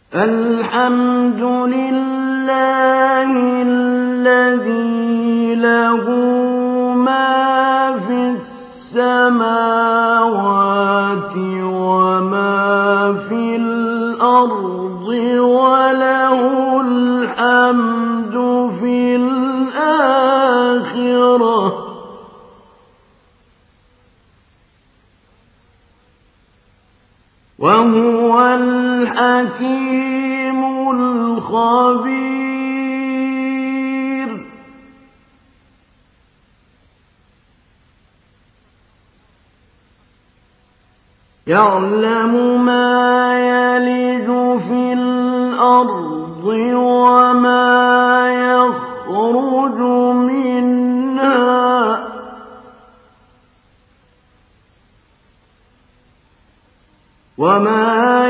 الحمد لله الذي له ما في السماوات وما في الأرض وله الحمد في الآخرة وهو الحكيم الخبير. يعلم ما يلج في الأرض وما يخرج منها وما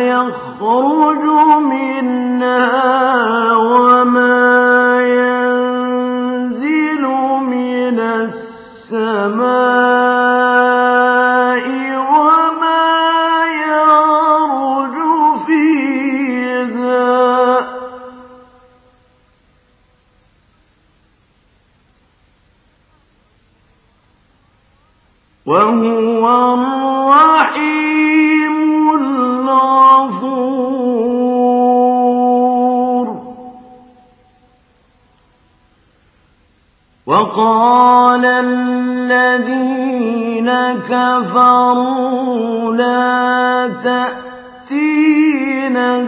ينزل من السماء وما يعرج فيها وهو الرحيم الغفور. وقال الذين كفروا لا تأتينا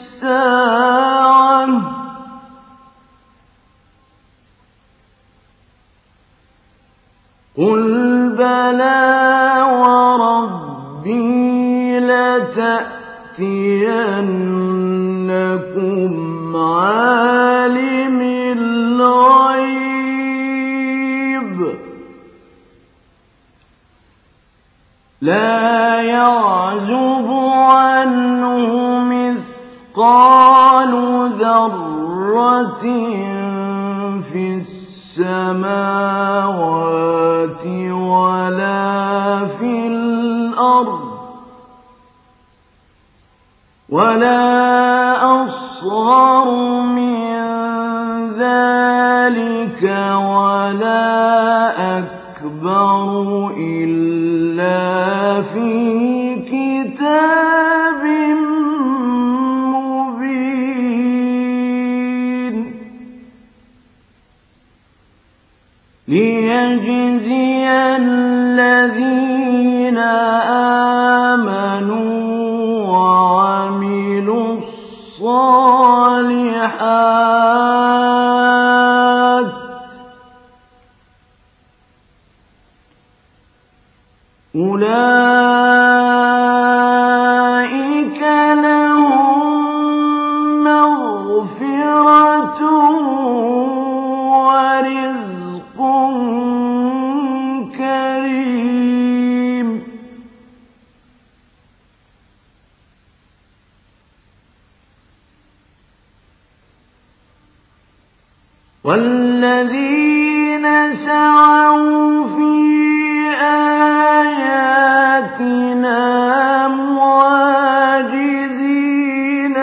الساعة قل بلى وربي لتأتينكم عالم الغيب لا يعزب عنه مثقال ذرة في السماوات ولا في الأرض ولا أصغر من ذلك ولا أكبر إلا في كتاب مبين ليجزي الذين آمنوا وعملوا الصالحات أولئك لهم مغفرة ورزق كريم. والذين سعوا في آياتنا معاجزين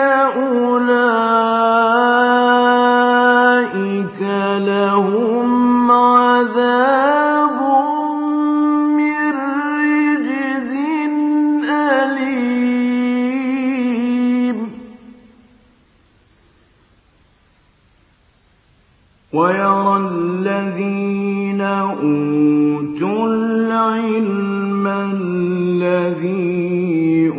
أولئك لهم عذاب من رجز أليم. ويرى الذين أوتوا العلم الذي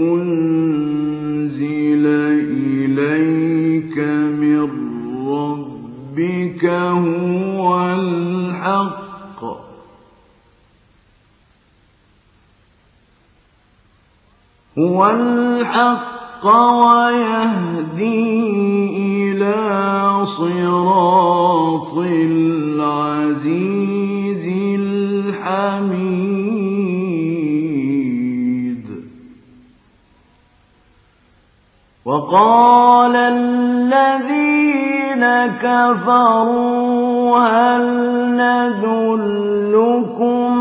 أنزل إليك من ربك هو الحق ويهدي إلى صراط العزيز الحميد. وقال الذين كفروا هل ندلكم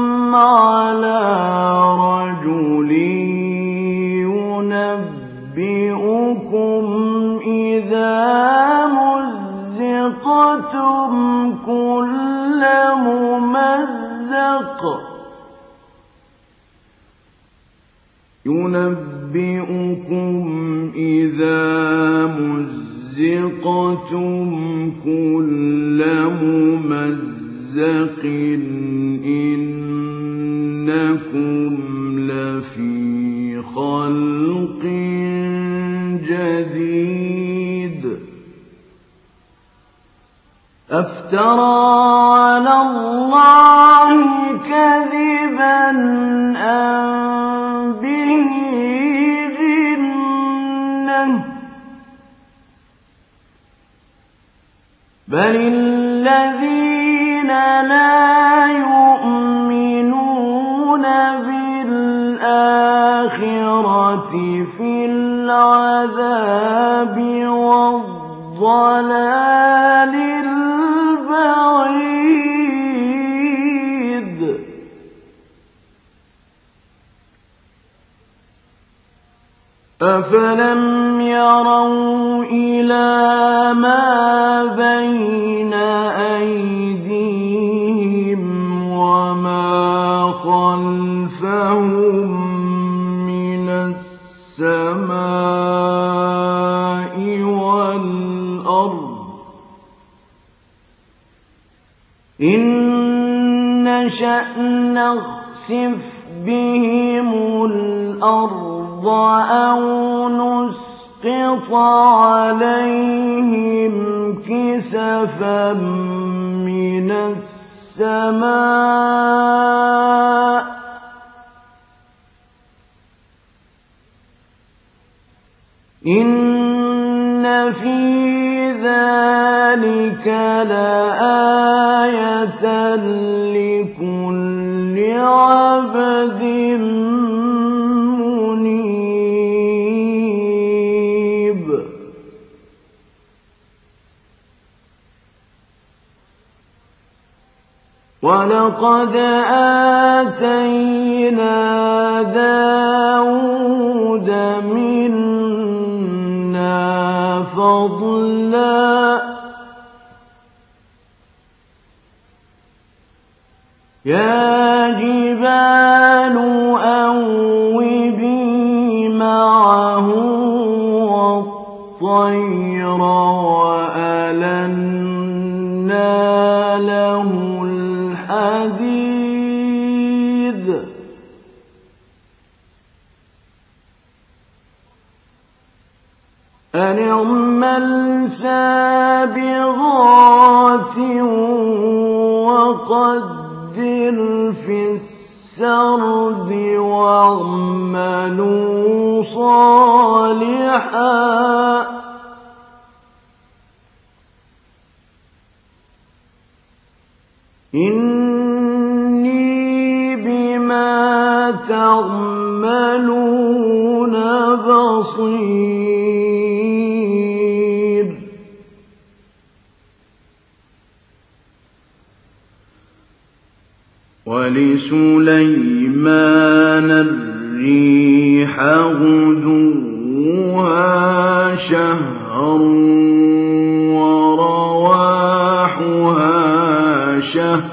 على رجل ينبئكم إذا مزقتم كل ممزق ينبئكم إذا مزقتم كل ممزق إنكم لفي خلق جديد أفترى على الله كذبا أم به جنة بل الذين لا يؤمنون بالآخرة في العذاب والضلال البعيد أفلم يروا إلى ما بين أيديهم وما خلفهم من السماء والأرض إن نشأ نخسف بهم الأرض أو نسقط عليهم كسفا من السماء إن في ذلك لآية لكل عبد منيب ولقد آتينا داود منا فضلا يا جبال أوبي معه والطير وألنا له الحديد أن اعمل سابغات وقدر في السرد واعملوا صالحا إني بما تعملون بصير ولسليمان الريح غدوها شهر ورواحها شهر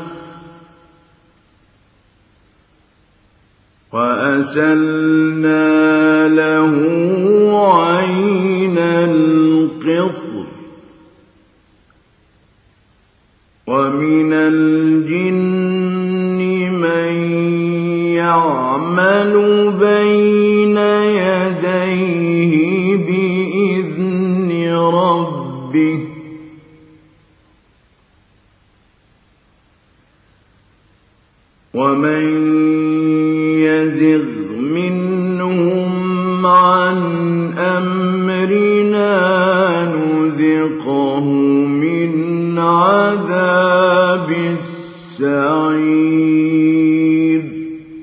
وأسلنا له عين القطر ومن الجن من يعمل بين يديه بإذن ربه ومن يزغ منهم عن أمرنا نذقه من عذاب السعير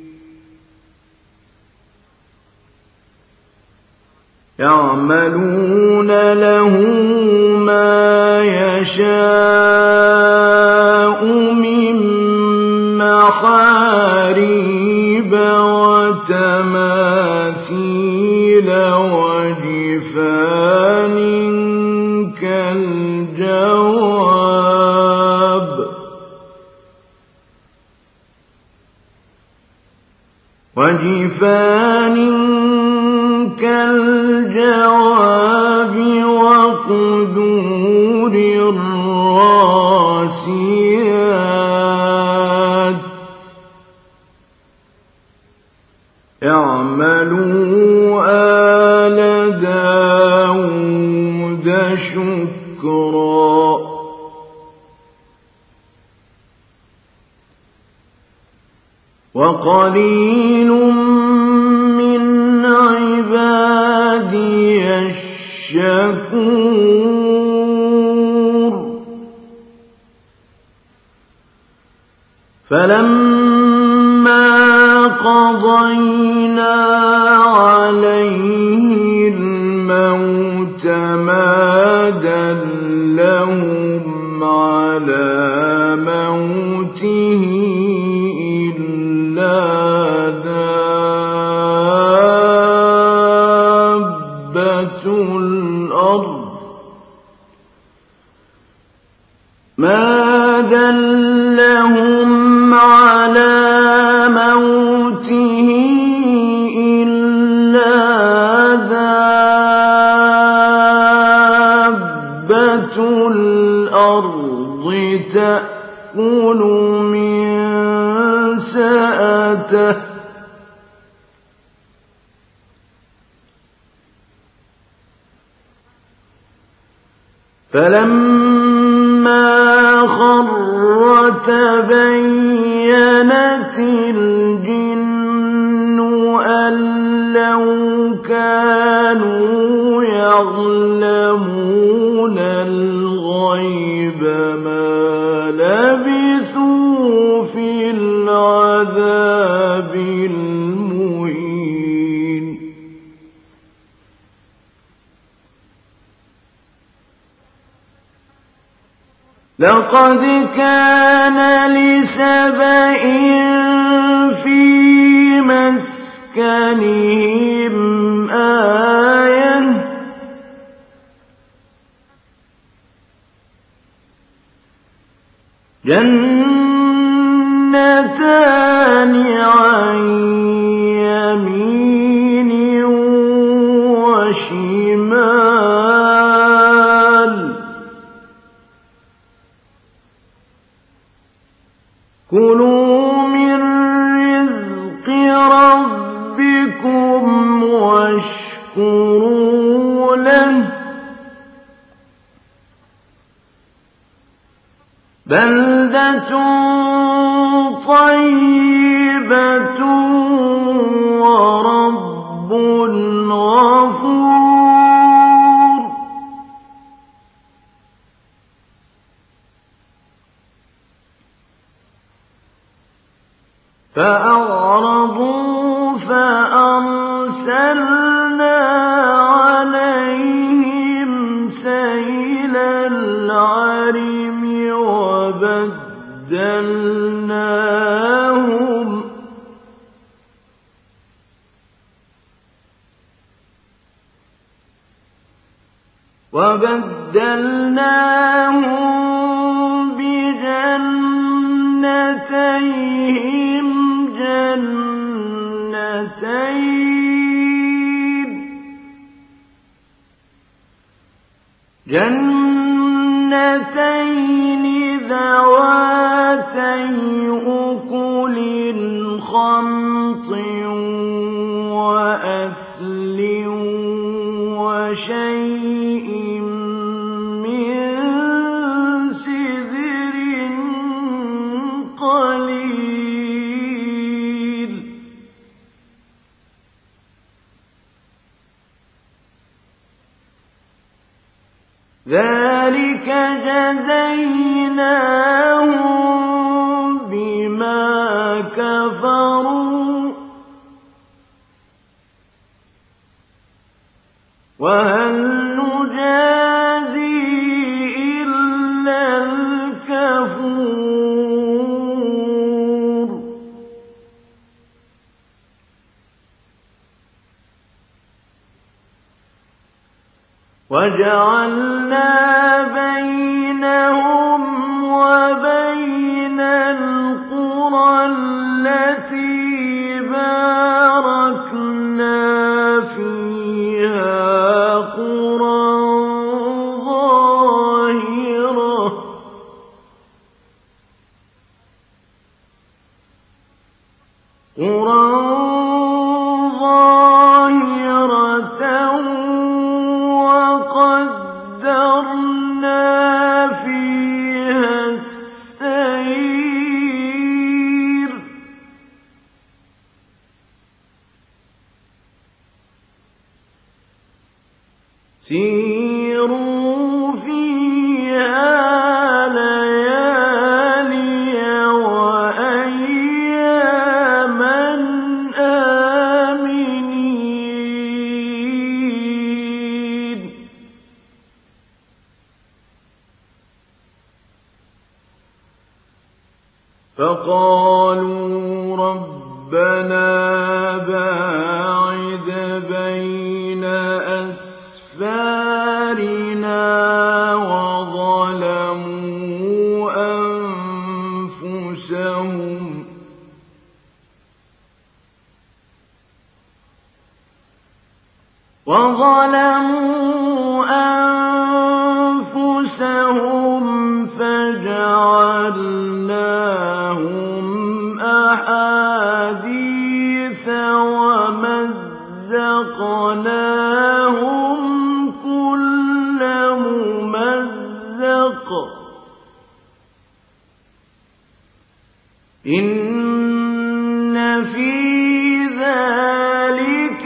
يعملون له ما يشاء من محاريب وتماثيل وجفان وجفان كالجواب وقدور الراسيات اعملوا آل داود شكرا وقليل من عبادي الشكور فلما قضينا عليه الموت ما دلهم على موته إلا دابة الأرض ما دلهم على موته إلا دابة الأرض تأكل من سأته فلما خر تبينت الجن أن لو كانوا يعلمون الغيب ما لبثوا في العذاب المهين لقد كان لسبإ في مسكنهم آية جنتان عن يمين وشمال كلوا من رزق ربكم واشكروا له بلدة طيبة ورب غفور فأعرضوا فأرسلنا عليهم سيل العرم وبدلناهم بجنتيهم جنتين ذواتي أكل خمط وأثل وشيء من سدر قليل ذلك جزيناهم بما كفروا وهل نجازي إلا الكفور وَجَعَلْنَا بَيْنَهُمْ وَبَيْنَ الْقُرَى الَّتِي بَارَكْنَا فِيهَا قُرًى ظَاهِرَةً وَقَدَّرْنَا فِيهَا السَّيْرَ ۖ سِيرُوا فِيهَا لَيَالِيَ وَأَيَّامًا آمِنِينَ. فَقَالُوا رَبَّنَا بَاعِدْ بَيْنَ أَسْفَارِنَا وظلموا أنفسهم فجعلناهم أحاديث ومزقناهم كل ممزق إن في ذلك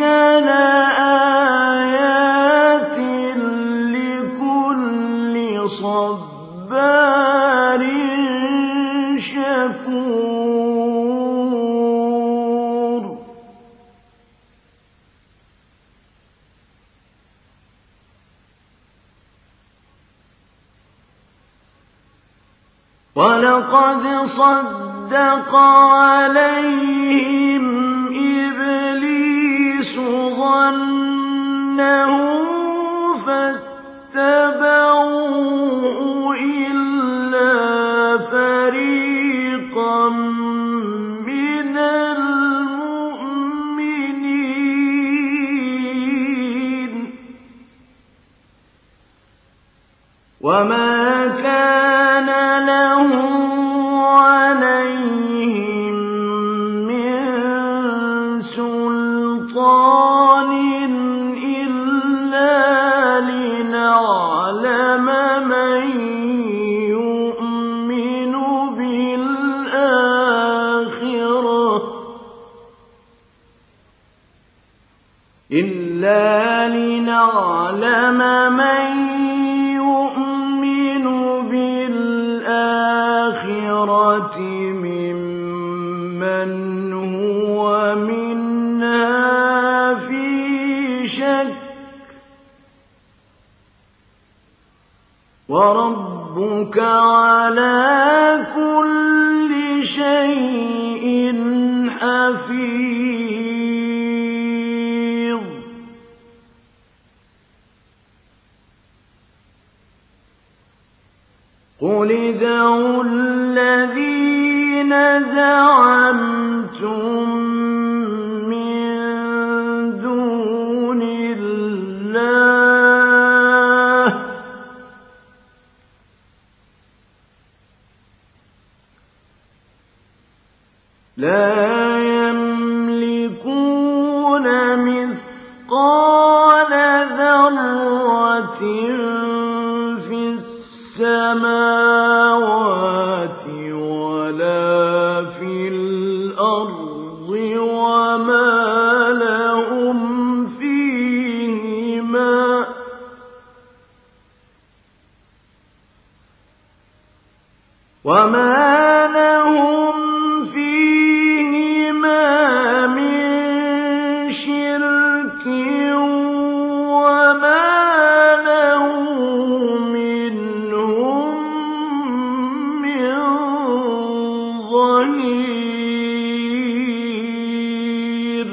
لآيات لكل صبار شكور. وَلَقَدْ صَدَّقَ عَلَيْهِمْ إِبْلِيسُ ظَنَّهُ فَاتَّبَعُوهُ إِلَّا فَرِيقًا مِّنَ الْمُؤْمِنِينَ وَمَا كَانَ لَهُ عَلَيْهِم مِّن سُلْطَانٍ إِلَّا لِنَعْلَمَ مَن يُؤْمِنُ بِالْآخِرَةِ مِمَّنْ هُوَ مِنْهَا فِي شَكٍّ ۗ وَرَبُّكَ عَلَىٰ كُلِّ شَيْءٍ حَفِيظٌ. قُلِ ادْعُوا الَّذِينَ زَعَمْتُم مِّن دُونِ اللَّهِ لَا يَمْلِكُونَ مِثْقَالَ ذَرَّةٍ فِي السَّمَاوَاتِ وَلَا فِي الْأَرْضِ وَمَا لَهُمْ فِيهِمَا مِن شِرْكٍ وَمَا لَهُ مِنْهُم مِّن ظَهِيرٍ.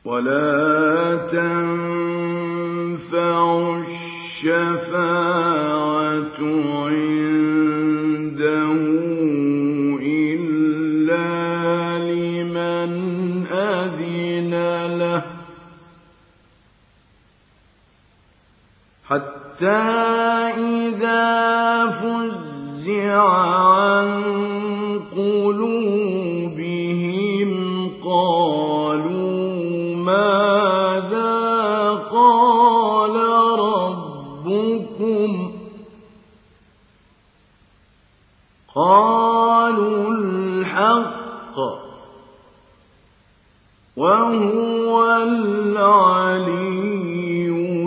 ولا تنفع الشفاعة عنده إلا لمن أذن له حتى إذا فزع عن قلوبهم قالوا ماذا قال ربكم قالوا الحق وهو العلي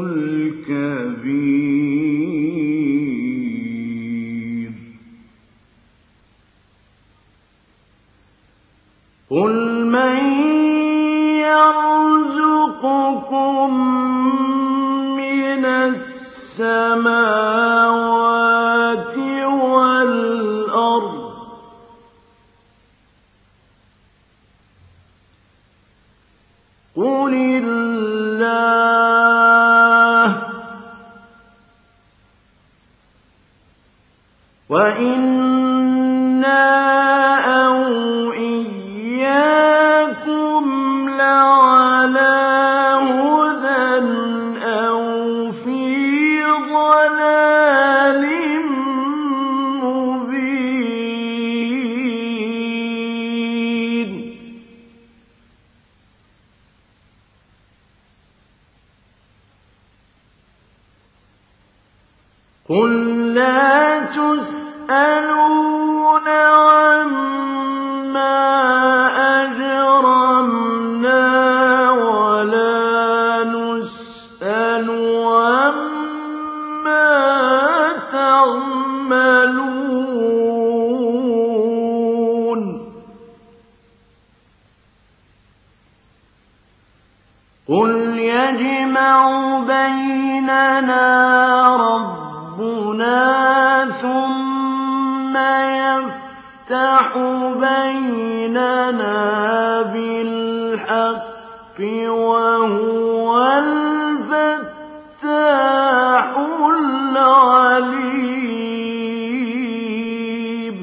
الكبير قل من يرزقكم من السماوات والأرض قل الله وإنا أو إياكم لعلى هدى أو في ضلال مبين قل لا تسألون عما أجرمنا ولا نسأل عما تعملون قل يجمع بيننا ربنا ثم يفتح بيننا بالحق وهو الفتاح العليم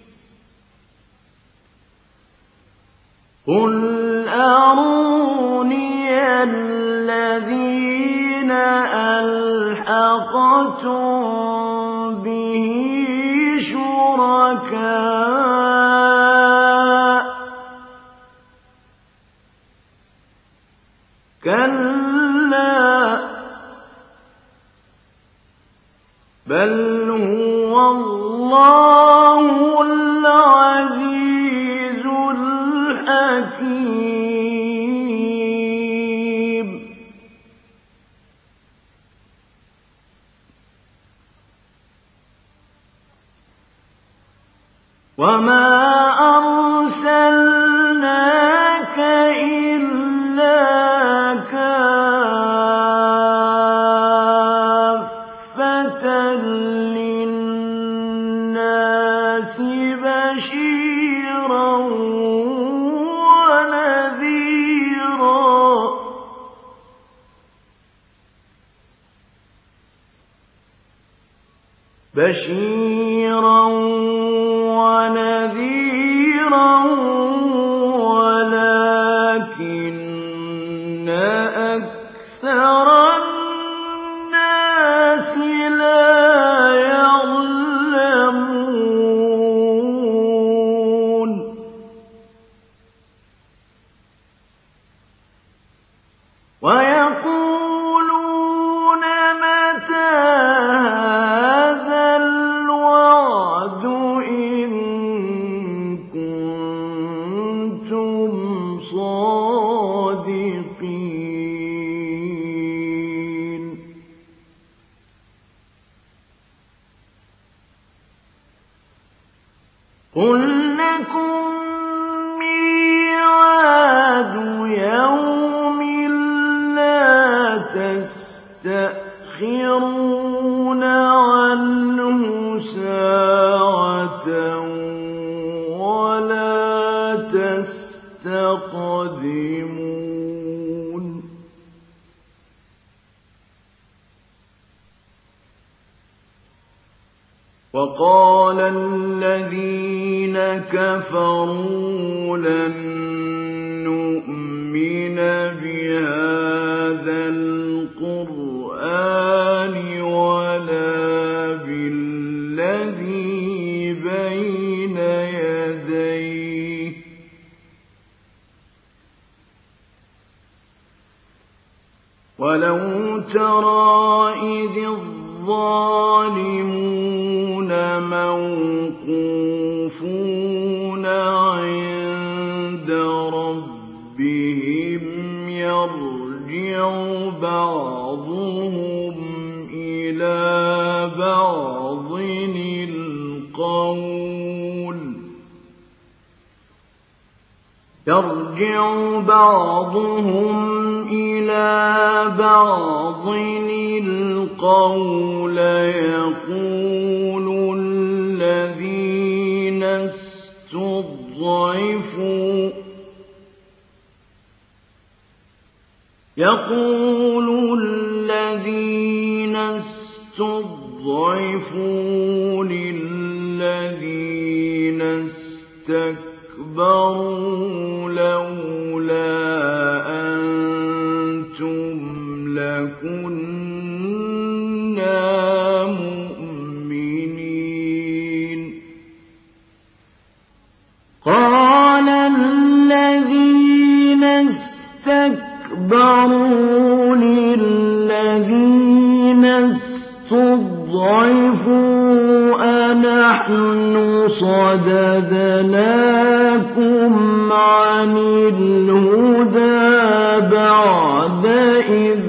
قل أروني الذين ألحقتم به شركاء كلا بل هو الله العزيز الحكيم وما أرسلناك إلا كافة للناس بشيرا ونذيرا ولكن أكثر الناس لا يعلمون ويقولون متى هذا الوعد إن كنتم صادقين قل لكم ميعاد يوم لا تستأخرون عنه ساعة ولا تستقدمون وقال الذين كفروا لن نؤمن بهذا القرآن ولا بالذي بين يديه ولو ترى إذ الظالمون موقوفون عند ربهم يرجع بعضهم إلى بعض القول يقول الذين استضعفوا للذين استكبروا لولا أنتم لكنا مؤمنين قال الذين استكبروا للذين استضعفوا أنحن صددناكم عن الهدى بعد إذ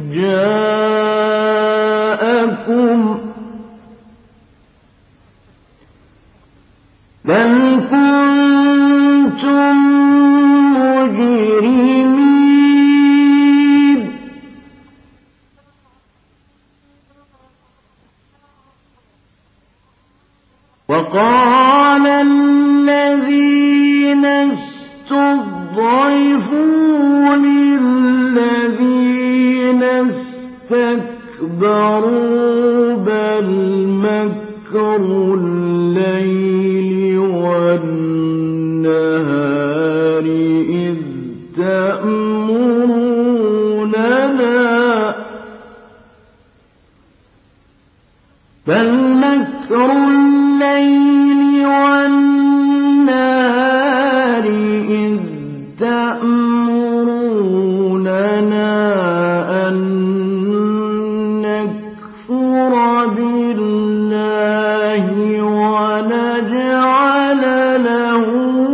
جاءكم بل كنتم مجرمين وقال الذين استضعفوا للذين استكبروا بل مكروا الليل والنهار إذ تأمروننا بل مكر الليل والنهار إذ تأمروننا أن نكفر بالله ونجعل له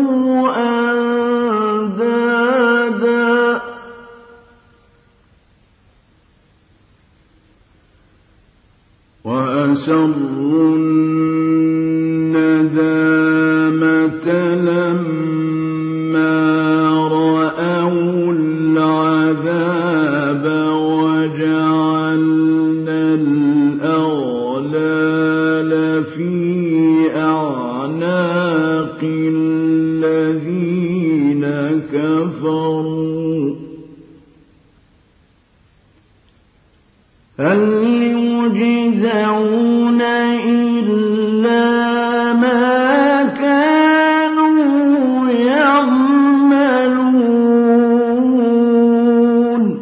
أندادا وأسروا الندامة لما رأوا العذاب وجعلنا الأغلال في أعناق الذين كفروا هل يجزون إلا ما كانوا يعملون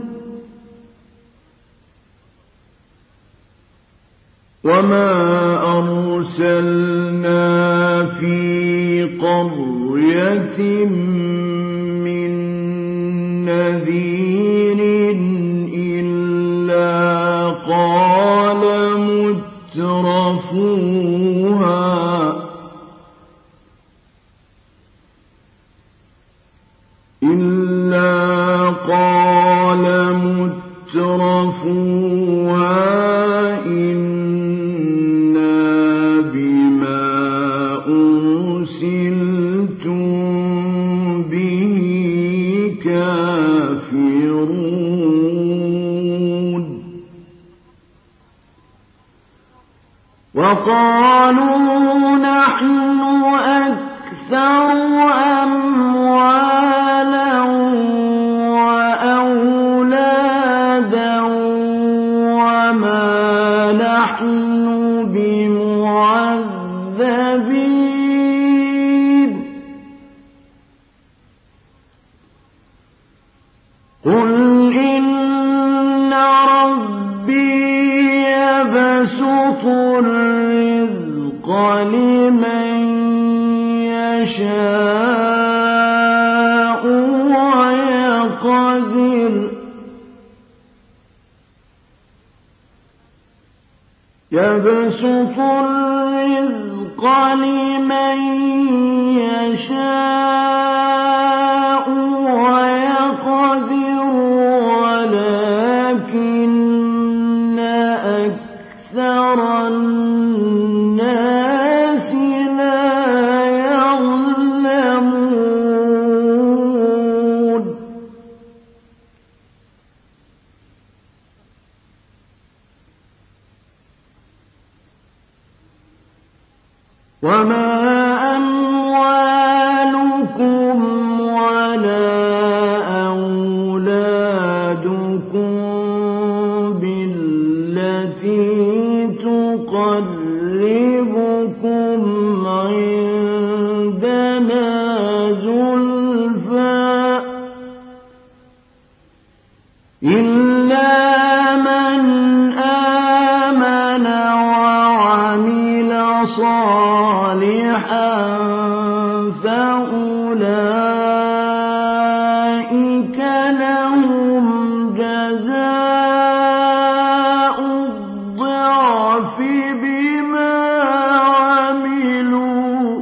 وما أرسلنا في قرية من نذير إلا قال مترفوها إنا بما أرسلتم به كافرون وقالوا نحن أكثر أموالا وأولادا وما نحن بمعذبين يبسط الرزق لمن يشاء ويقدر ولكن أكثر الناس لا يعلمون. وما أموالكم ولا أولادكم بالتي تقربكم عندنا زلفى إلا من آمن وعمل صالحا فأولئك لهم جزاء الضعف بما عملوا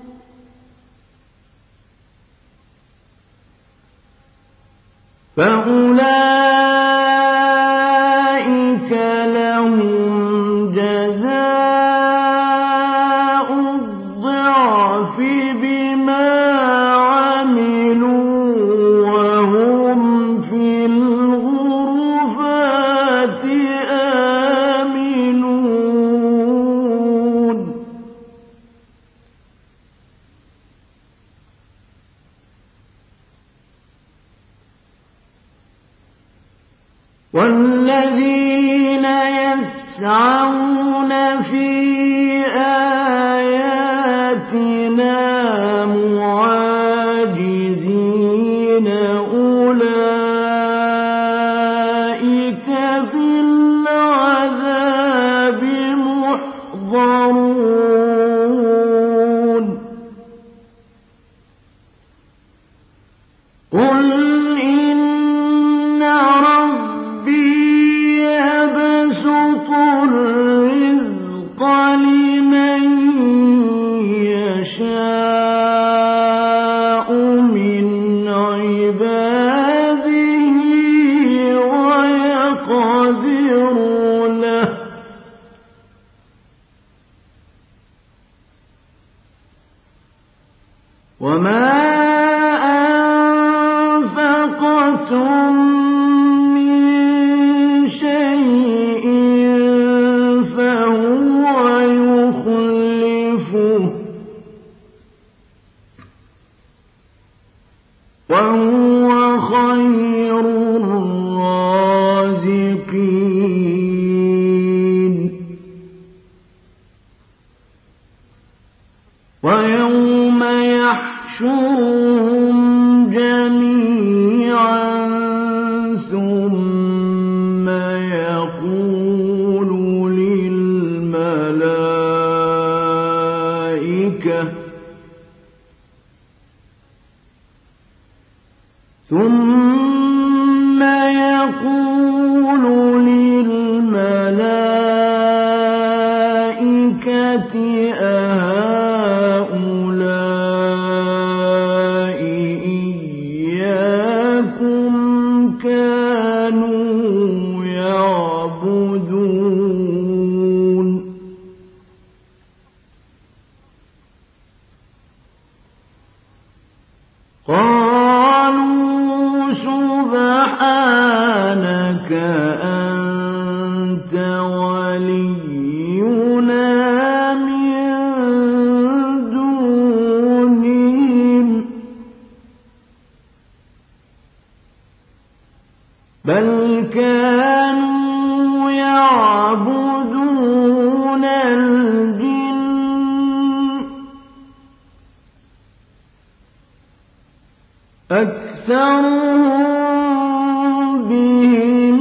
وهم في الغرفات آمنون. والذين يسعون في آياتنا معاجزين أولئك في العذاب محضرون. قل إن ربي يبسط الرزق لمن يشاء من عباده ويقدر له وما أنفقتم من شيء فهو يخلفه وهو خير الرازقين. ويوم يحشرهم جميعا ثم يقول للملائكة أهؤلاء إياكم كانوا يعبدون قالوا سبحانك أنت ولينا من دونهم بل كانوا يعبدون الجن أكثرهم بهم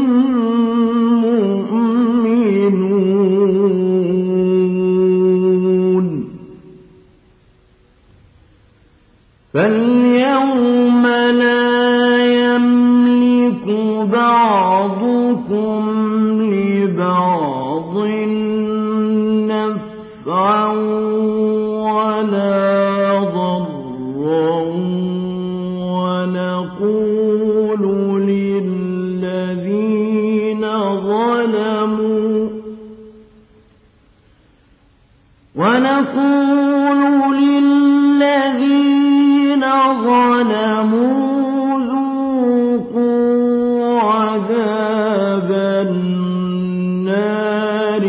مؤمنون فاليوم لا يملك بعضكم لبعض ضرا ونقول للذين ظلموا ذوقوا عذاب النار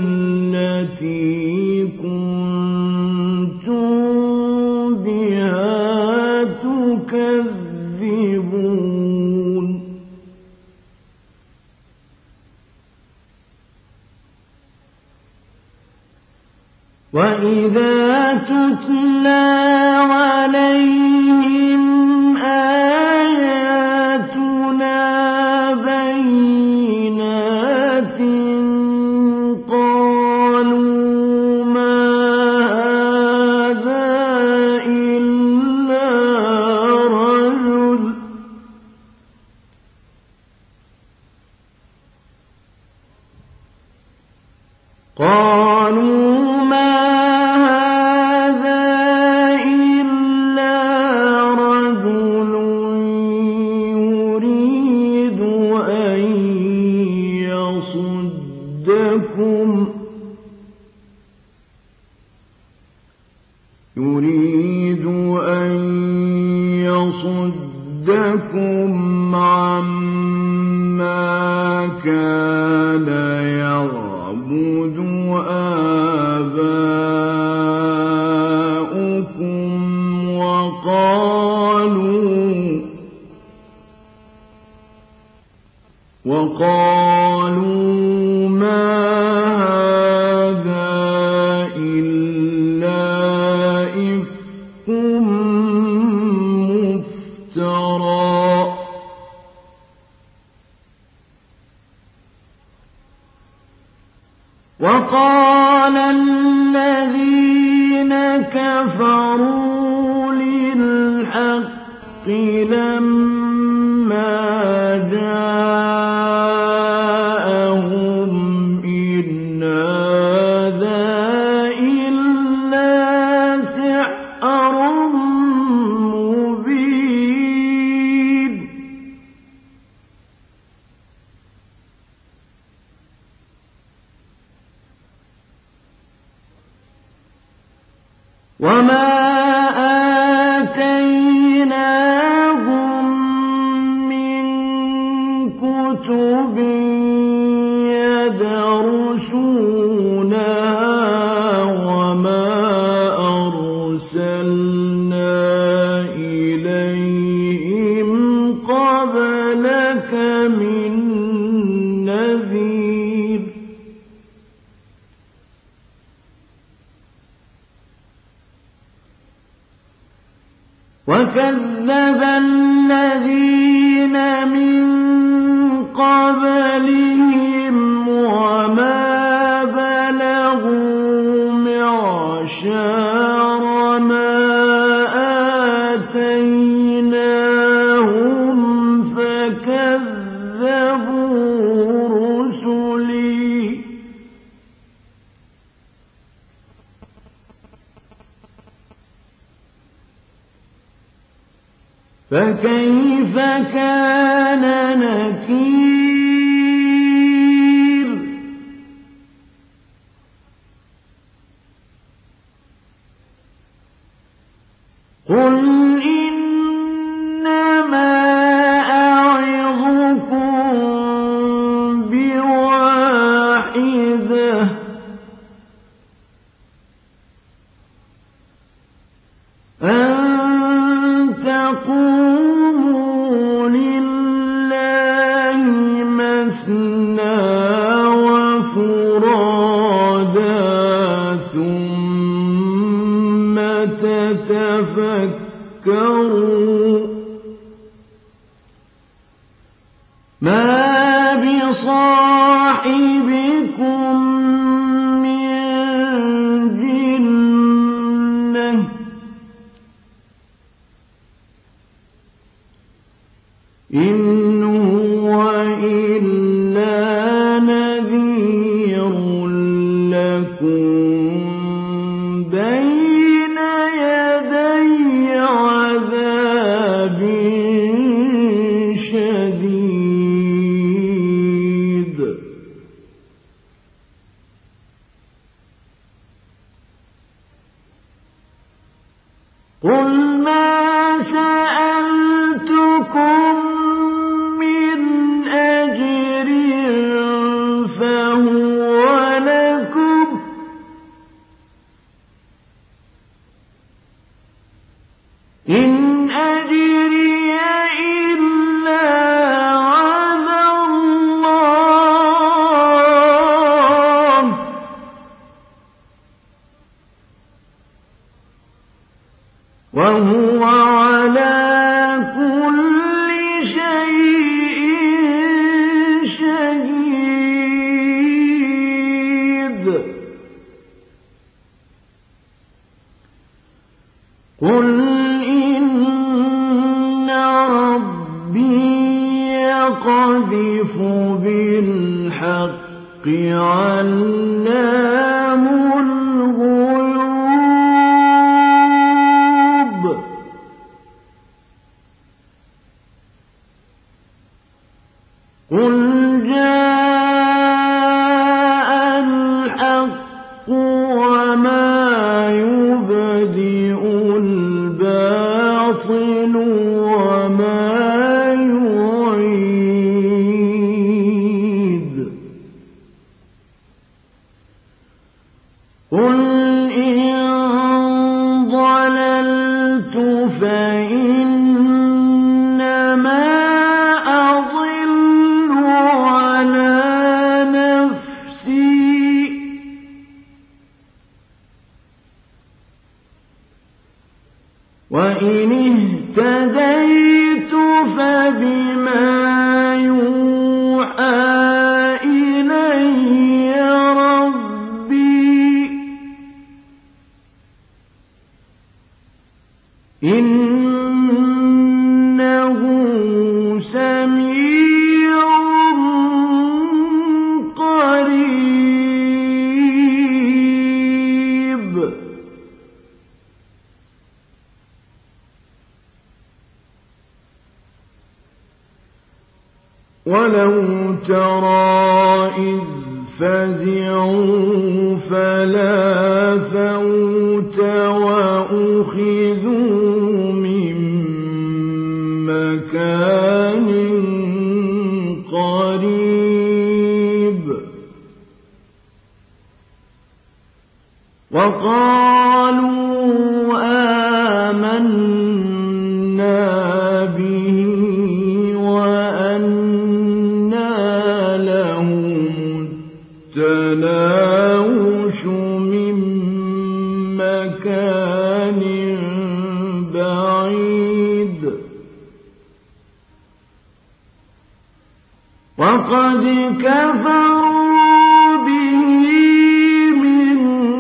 التي كنتم بها تكذبون وإذا تتلى عليهم آياتنا بينات قالوا ما هذا إلا رجل يريد أن يصدكم عما كان يعبد آباؤكم وقالوا ما هذا إلا إفك مفترى وقال الذين كفروا للحق لما جاءهم إن هذا إلا سحر مبين وما آتيناهم من كتب يدرسونها وما أرسلنا إليهم قبلك من نذير وكذب الذين من قبلهم وما بلغوا معشار ما آتيناهم فكذبوا رسلي فكيف كان نكير قل إنما أعظكم بواحدة أن تقوموا لله مثنى وفرادا ثم تتفكروا ما بصاحبكم من جنة إن هو إلا نذير لكم بين يدي قل ما سألتكم من أجر فهو لكم إن أجري إلا على الله وهو على كل شيء شهيد قل إن ربي يقذف بالحق علام الغيوب قل جاء الحق وما يبدئ الباطل وما يعيد قل إن ضللت فإنما أضل على نفسي وإن اهتديت فبما يوحى إلي ربي إنه سميع قريب ولو ترى إذ فزعوا فلا فوت وأخذوا من مكان قريب وقالوا آمنا به وأنى لهم التناوش من مكان بعيد وقد كفروا به من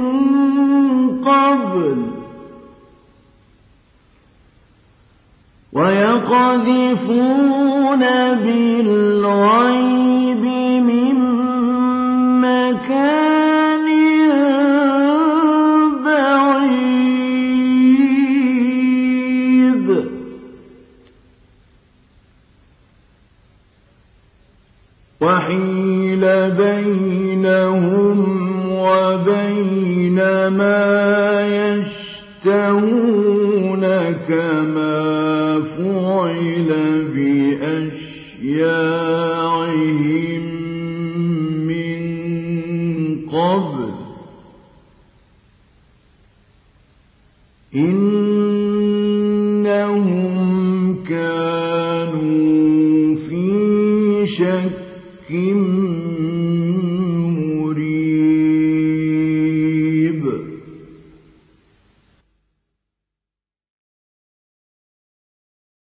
قبل ويقذفون بالغيب من مكان بعيد وحيل بينهم وبين ما يشتهون كما فعل بأشياعهم من قبل إنهم كانوا في شك